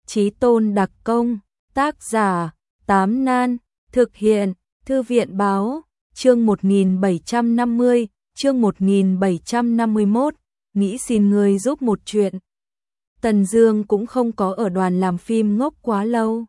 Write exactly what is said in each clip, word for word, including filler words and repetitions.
Chí Tôn đặc công, tác giả, Tám Nan, thực hiện, Thư viện báo, chương một nghìn bảy trăm năm mươi, chương một nghìn bảy trăm năm mươi mốt, nghĩ xin ngươi giúp một chuyện. Tần Dương cũng không có ở đoàn làm phim ngốc quá lâu.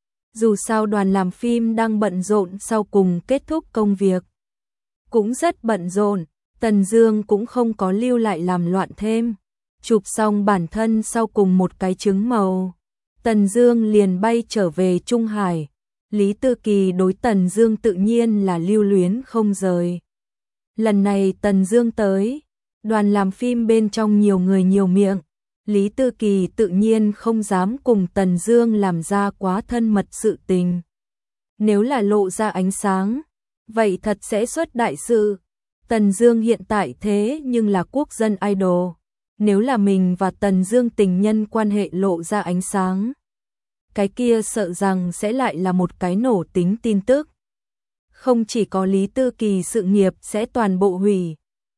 Dù sao đoàn làm phim đang bận rộn sau cùng kết thúc công việc. Cũng rất bận rộn, Tần Dương cũng không có lưu lại làm loạn thêm. Chụp xong bản thân sau cùng một cái trứng màu, Tần Dương liền bay trở về Trung Hải. Lý Tư Kỳ đối Tần Dương tự nhiên là lưu luyến không rời. Lần này Tần Dương tới, đoàn làm phim bên trong nhiều người nhiều miệng, Lý Tư Kỳ tự nhiên không dám cùng Tần Dương làm ra quá thân mật sự tình. Nếu là lộ ra ánh sáng, vậy thật sẽ xuất đại sự. Tần Dương hiện tại thế nhưng là quốc dân idol, nếu là mình và Tần Dương tình nhân quan hệ lộ ra ánh sáng, cái kia sợ rằng sẽ lại là một cái nổ tính tin tức. Không chỉ có Lý Tư Kỳ sự nghiệp sẽ toàn bộ hủy,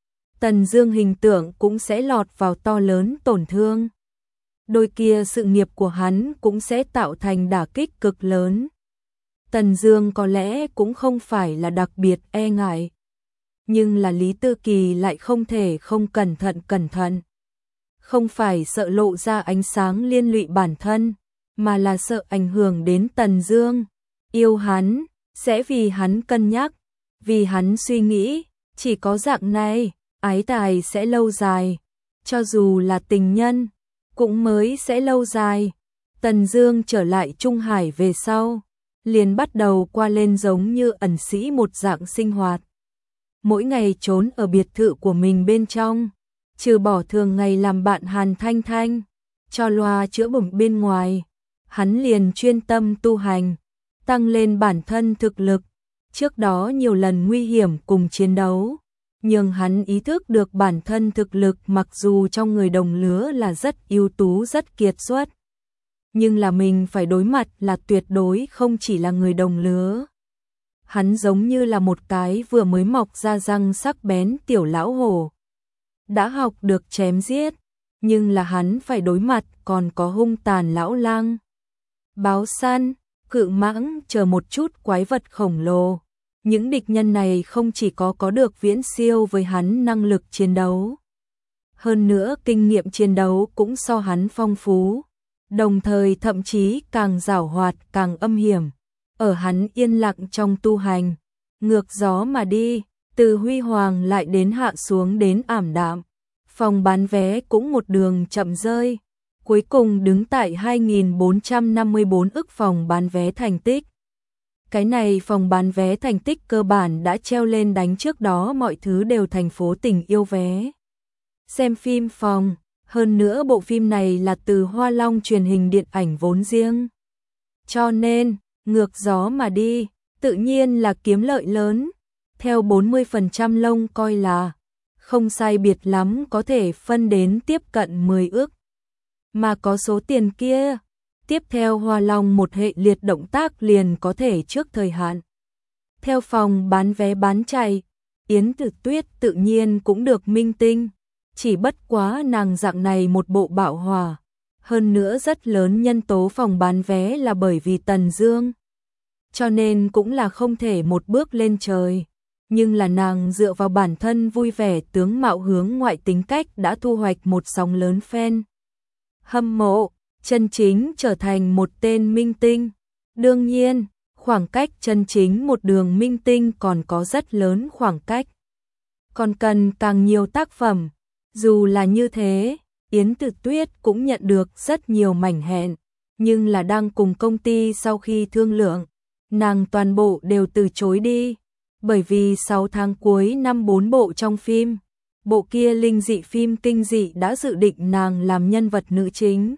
Tần Dương hình tượng cũng sẽ lọt vào to lớn tổn thương. Đôi kia sự nghiệp của hắn cũng sẽ tạo thành đả kích cực lớn. Tần Dương có lẽ cũng không phải là đặc biệt e ngại, nhưng là Lý Tư Kỳ lại không thể không cẩn thận cẩn thận. Không phải sợ lộ ra ánh sáng liên lụy bản thân, mà là sợ ảnh hưởng đến Tần Dương. Yêu hắn, sẽ vì hắn cân nhắc, vì hắn suy nghĩ, chỉ có dạng này, ái tài sẽ lâu dài. Cho dù là tình nhân, cũng mới sẽ lâu dài. Tần Dương trở lại Trung Hải về sau, liền bắt đầu qua lên giống như ẩn sĩ một dạng sinh hoạt. Mỗi ngày trốn ở biệt thự của mình bên trong, trừ bỏ thường ngày làm bạn Hàn Thanh Thanh, cho loa chữa bệnh bên ngoài, hắn liền chuyên tâm tu hành, tăng lên bản thân thực lực. Trước đó nhiều lần nguy hiểm cùng chiến đấu, nhưng hắn ý thức được bản thân thực lực mặc dù trong người đồng lứa là rất ưu tú rất kiệt xuất, nhưng là mình phải đối mặt là tuyệt đối không chỉ là người đồng lứa. Hắn giống như là một cái vừa mới mọc ra răng sắc bén tiểu lão hổ, đã học được chém giết, nhưng là hắn phải đối mặt còn có hung tàn lão lang, báo săn, cự mãng chờ một chút quái vật khổng lồ. Những địch nhân này không chỉ có có được viễn siêu với hắn năng lực chiến đấu, hơn nữa kinh nghiệm chiến đấu cũng so hắn phong phú, đồng thời thậm chí càng giảo hoạt càng âm hiểm. Ở hắn yên lặng trong tu hành, ngược gió mà đi, từ huy hoàng lại đến hạ xuống đến ảm đạm. Phòng bán vé cũng một đường chậm rơi, cuối cùng đứng tại hai nghìn bốn trăm năm mươi bốn ức phòng bán vé thành tích. Cái này phòng bán vé thành tích cơ bản đã treo lên đánh trước đó mọi thứ đều thành phố tình yêu vé xem phim phòng, hơn nữa bộ phim này là từ Hoa Long truyền hình điện ảnh vốn riêng. Cho nên, ngược gió mà đi, tự nhiên là kiếm lợi lớn, theo bốn mươi phần trăm lông coi là không sai biệt lắm có thể phân đến tiếp cận mười ức. Mà có số tiền kia, tiếp theo Hoa Long một hệ liệt động tác liền có thể trước thời hạn. Theo phòng bán vé bán chạy, Yến Tử Tuyết tự nhiên cũng được minh tinh, chỉ bất quá nàng dạng này một bộ bạo hòa, hơn nữa rất lớn nhân tố phòng bán vé là bởi vì Tần Dương, cho nên cũng là không thể một bước lên trời. Nhưng là nàng dựa vào bản thân vui vẻ tướng mạo hướng ngoại tính cách đã thu hoạch một sóng lớn fan hâm mộ, chân chính trở thành một tên minh tinh. Đương nhiên, khoảng cách chân chính một đường minh tinh còn có rất lớn khoảng cách, còn cần càng nhiều tác phẩm. Dù là như thế, Yến Tử Tuyết cũng nhận được rất nhiều mảnh hẹn, nhưng là đang cùng công ty sau khi thương lượng, nàng toàn bộ đều từ chối đi, bởi vì sáu tháng cuối năm bốn bộ trong phim, bộ kia linh dị phim kinh dị đã dự định nàng làm nhân vật nữ chính.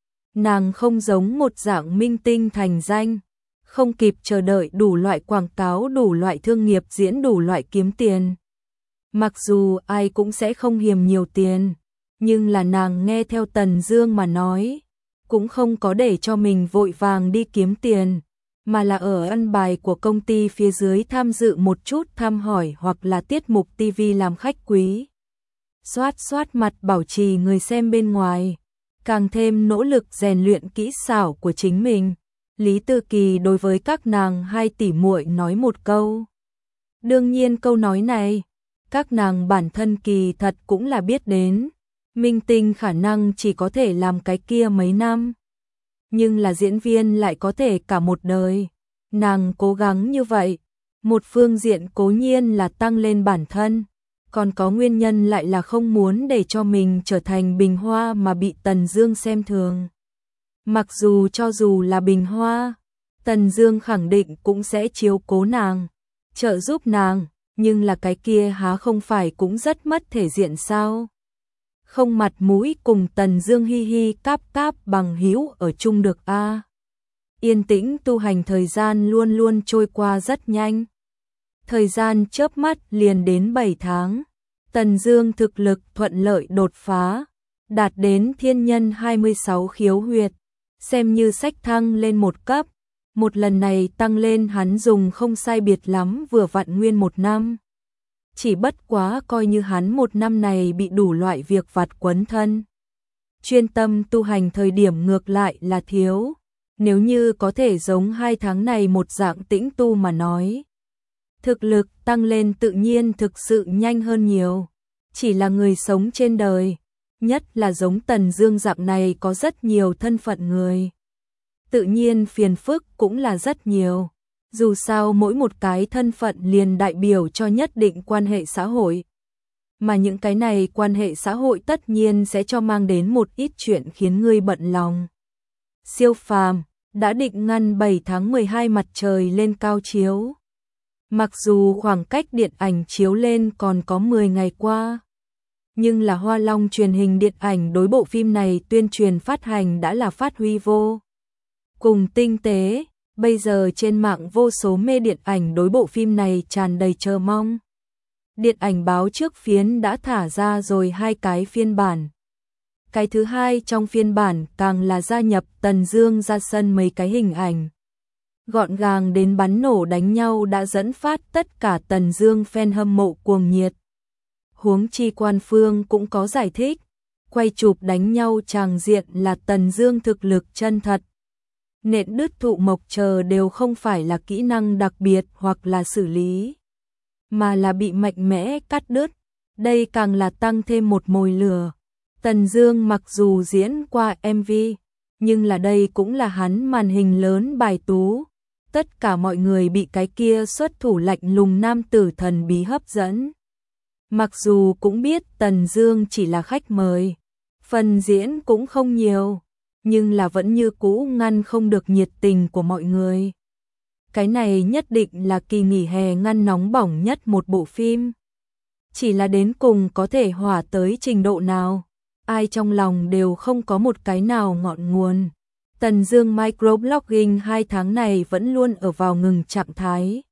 Nàng không giống một dạng minh tinh thành danh, không kịp chờ đợi đủ loại quảng cáo, đủ loại thương nghiệp diễn, đủ loại kiếm tiền. Mặc dù ai cũng sẽ không hiềm nhiều tiền, nhưng là nàng nghe theo Tần Dương mà nói, cũng không có để cho mình vội vàng đi kiếm tiền, mà là ở ăn bài của công ty phía dưới tham dự một chút thăm hỏi hoặc là tiết mục ti vi làm khách quý. Xoát xoát mặt bảo trì người xem bên ngoài. càng thêm nỗ lực rèn luyện kỹ xảo của chính mình. Lý Tư Kỳ đối với các nàng hai tỷ muội nói một câu. Đương nhiên câu nói này, các nàng bản thân kỳ thật cũng là biết đến. Minh Tinh khả năng chỉ có thể làm cái kia mấy năm. Nhưng là diễn viên lại có thể cả một đời. Nàng cố gắng như vậy. Một phương diện cố nhiên là tăng lên bản thân. Còn có nguyên nhân lại là không muốn để cho mình trở thành bình hoa mà bị Tần Dương xem thường. Mặc dù cho dù là bình hoa, Tần Dương khẳng định cũng sẽ chiếu cố nàng, trợ giúp nàng, nhưng là cái kia há không phải cũng rất mất thể diện sao? Không mặt mũi cùng Tần Dương hi hi cáp cáp bằng hữu ở chung được a. À. Yên tĩnh tu hành thời gian luôn luôn trôi qua rất nhanh. Thời gian chớp mắt liền đến bảy tháng. Tần Dương thực lực thuận lợi đột phá, đạt đến thiên nhân hai mươi sáu khiếu huyệt, xem như sách thăng lên một cấp. Một lần này tăng lên hắn dùng không sai biệt lắm vừa vặn nguyên một năm. Chỉ bất quá coi như hắn một năm này bị đủ loại việc vặt quấn thân. Chuyên tâm tu hành thời điểm ngược lại là thiếu. Nếu như có thể giống hai tháng này một dạng tĩnh tu mà nói. Thực lực tăng lên tự nhiên thực sự nhanh hơn nhiều. Chỉ là người sống trên đời, nhất là giống Tần Dương dạng này có rất nhiều thân phận người. Tự nhiên phiền phức cũng là rất nhiều. Dù sao mỗi một cái thân phận liền đại biểu cho nhất định quan hệ xã hội. Mà những cái này quan hệ xã hội tất nhiên sẽ cho mang đến một ít chuyện khiến ngươi bận lòng. Siêu phàm, đã định ngăn bảy tháng mười hai mặt trời lên cao chiếu. Mặc dù khoảng cách điện ảnh chiếu lên còn có mười ngày qua, nhưng là Hoa Long truyền hình điện ảnh đối bộ phim này tuyên truyền phát hành đã là phát huy vô cùng tinh tế. Bây giờ trên mạng vô số mê điện ảnh đối bộ phim này tràn đầy chờ mong. Điện ảnh báo trước phiến đã thả ra rồi hai cái phiên bản. Cái thứ hai trong phiên bản càng là gia nhập Tần Dương ra sân mấy cái hình ảnh. Gọn gàng đến bắn nổ đánh nhau đã dẫn phát tất cả Tần Dương fan hâm mộ cuồng nhiệt. Huống chi Quan Phương cũng có giải thích, quay chụp đánh nhau tràng diện là Tần Dương thực lực chân thật. Nện đứt thụ mộc chờ đều không phải là kỹ năng đặc biệt hoặc là xử lý, mà là bị mạnh mẽ cắt đứt. Đây càng là tăng thêm một mồi lửa. Tần Dương mặc dù diễn qua em vê, nhưng là đây cũng là hắn màn hình lớn bài tú. Tất cả mọi người bị cái kia xuất thủ lạnh lùng nam tử thần bí hấp dẫn. Mặc dù cũng biết Tần Dương chỉ là khách mời, phần diễn cũng không nhiều, nhưng là vẫn như cũ ngăn không được nhiệt tình của mọi người. Cái này nhất định là kỳ nghỉ hè ngăn nóng bỏng nhất một bộ phim. Chỉ là đến cùng có thể hỏa tới trình độ nào, ai trong lòng đều không có một cái nào ngọn nguồn. Tần Dương microblogging hai tháng này vẫn luôn ở vào ngừng trạng thái.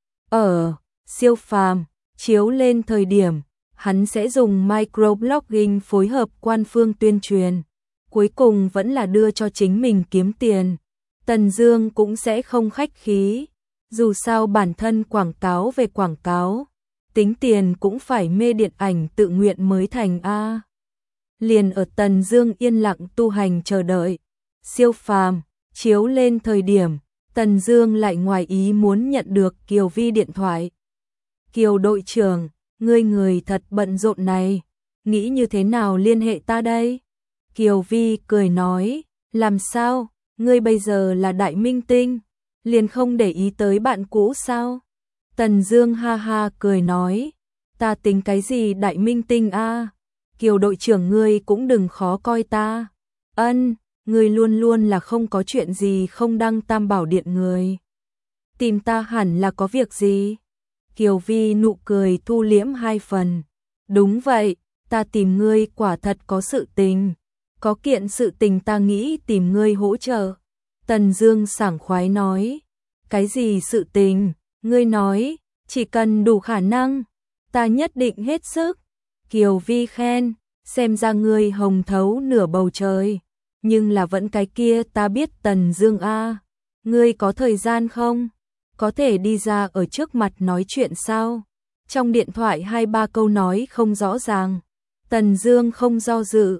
Ở Siêu phàm chiếu lên thời điểm, hắn sẽ dùng microblogging phối hợp Quan Phương tuyên truyền, cuối cùng vẫn là đưa cho chính mình kiếm tiền. Tần Dương cũng sẽ không khách khí, dù sao bản thân quảng cáo về quảng cáo, tính tiền cũng phải mê điện ảnh tự nguyện mới thành a. Liền ở Tần Dương yên lặng tu hành chờ đợi, Siêu phàm chiếu lên thời điểm, Tần Dương lại ngoài ý muốn nhận được Kiều Vi điện thoại. Kiều đội trưởng, ngươi người thật bận rộn này, nghĩ như thế nào liên hệ ta đây? Kiều Vi cười nói, làm sao, ngươi bây giờ là đại minh tinh, liền không để ý tới bạn cũ sao? Tần Dương ha ha cười nói, ta tính cái gì đại minh tinh a? Kiều đội trưởng ngươi cũng đừng khó coi ta. Ân, ngươi luôn luôn là không có chuyện gì không đăng Tam Bảo Điện người. Tìm ta hẳn là có việc gì? Kiều Vi nụ cười thu liễm hai phần. Đúng vậy, ta tìm ngươi quả thật có sự tình. Có kiện sự tình ta nghĩ tìm ngươi hỗ trợ. Tần Dương sảng khoái nói. Cái gì sự tình? Ngươi nói, chỉ cần đủ khả năng, ta nhất định hết sức. Kiều Vi khen, xem ra ngươi hồng thấu nửa bầu trời. Nhưng là vẫn cái kia ta biết Tần Dương a. Ngươi có thời gian không? Có thể đi ra ở trước mặt nói chuyện sao? Trong điện thoại hai ba câu nói không rõ ràng. Tần Dương không do dự.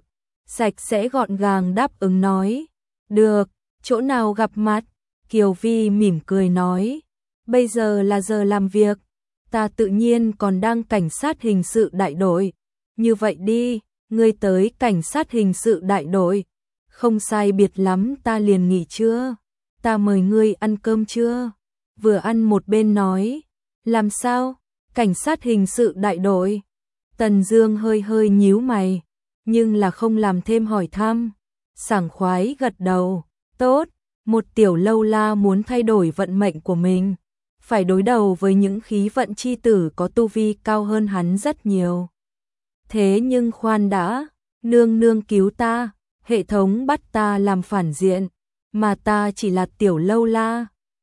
sạch sẽ gọn gàng đáp ứng nói. Được, chỗ nào gặp mặt? Kiều Vi mỉm cười nói. Bây giờ là giờ làm việc, ta tự nhiên còn đang cảnh sát hình sự đại đội. Như vậy đi, ngươi tới cảnh sát hình sự đại đội. Không sai biệt lắm ta liền nghỉ trưa. Ta mời ngươi ăn cơm trưa. Vừa ăn một bên nói. Làm sao? Cảnh sát hình sự đại đội. Tần Dương hơi hơi nhíu mày, nhưng là không làm thêm hỏi thăm. Sảng khoái gật đầu. Tốt, một tiểu lâu la muốn thay đổi vận mệnh của mình, phải đối đầu với những khí vận chi tử có tu vi cao hơn hắn rất nhiều. Thế nhưng khoan đã, nương nương cứu ta, hệ thống bắt ta làm phản diện, mà ta chỉ là tiểu lâu la,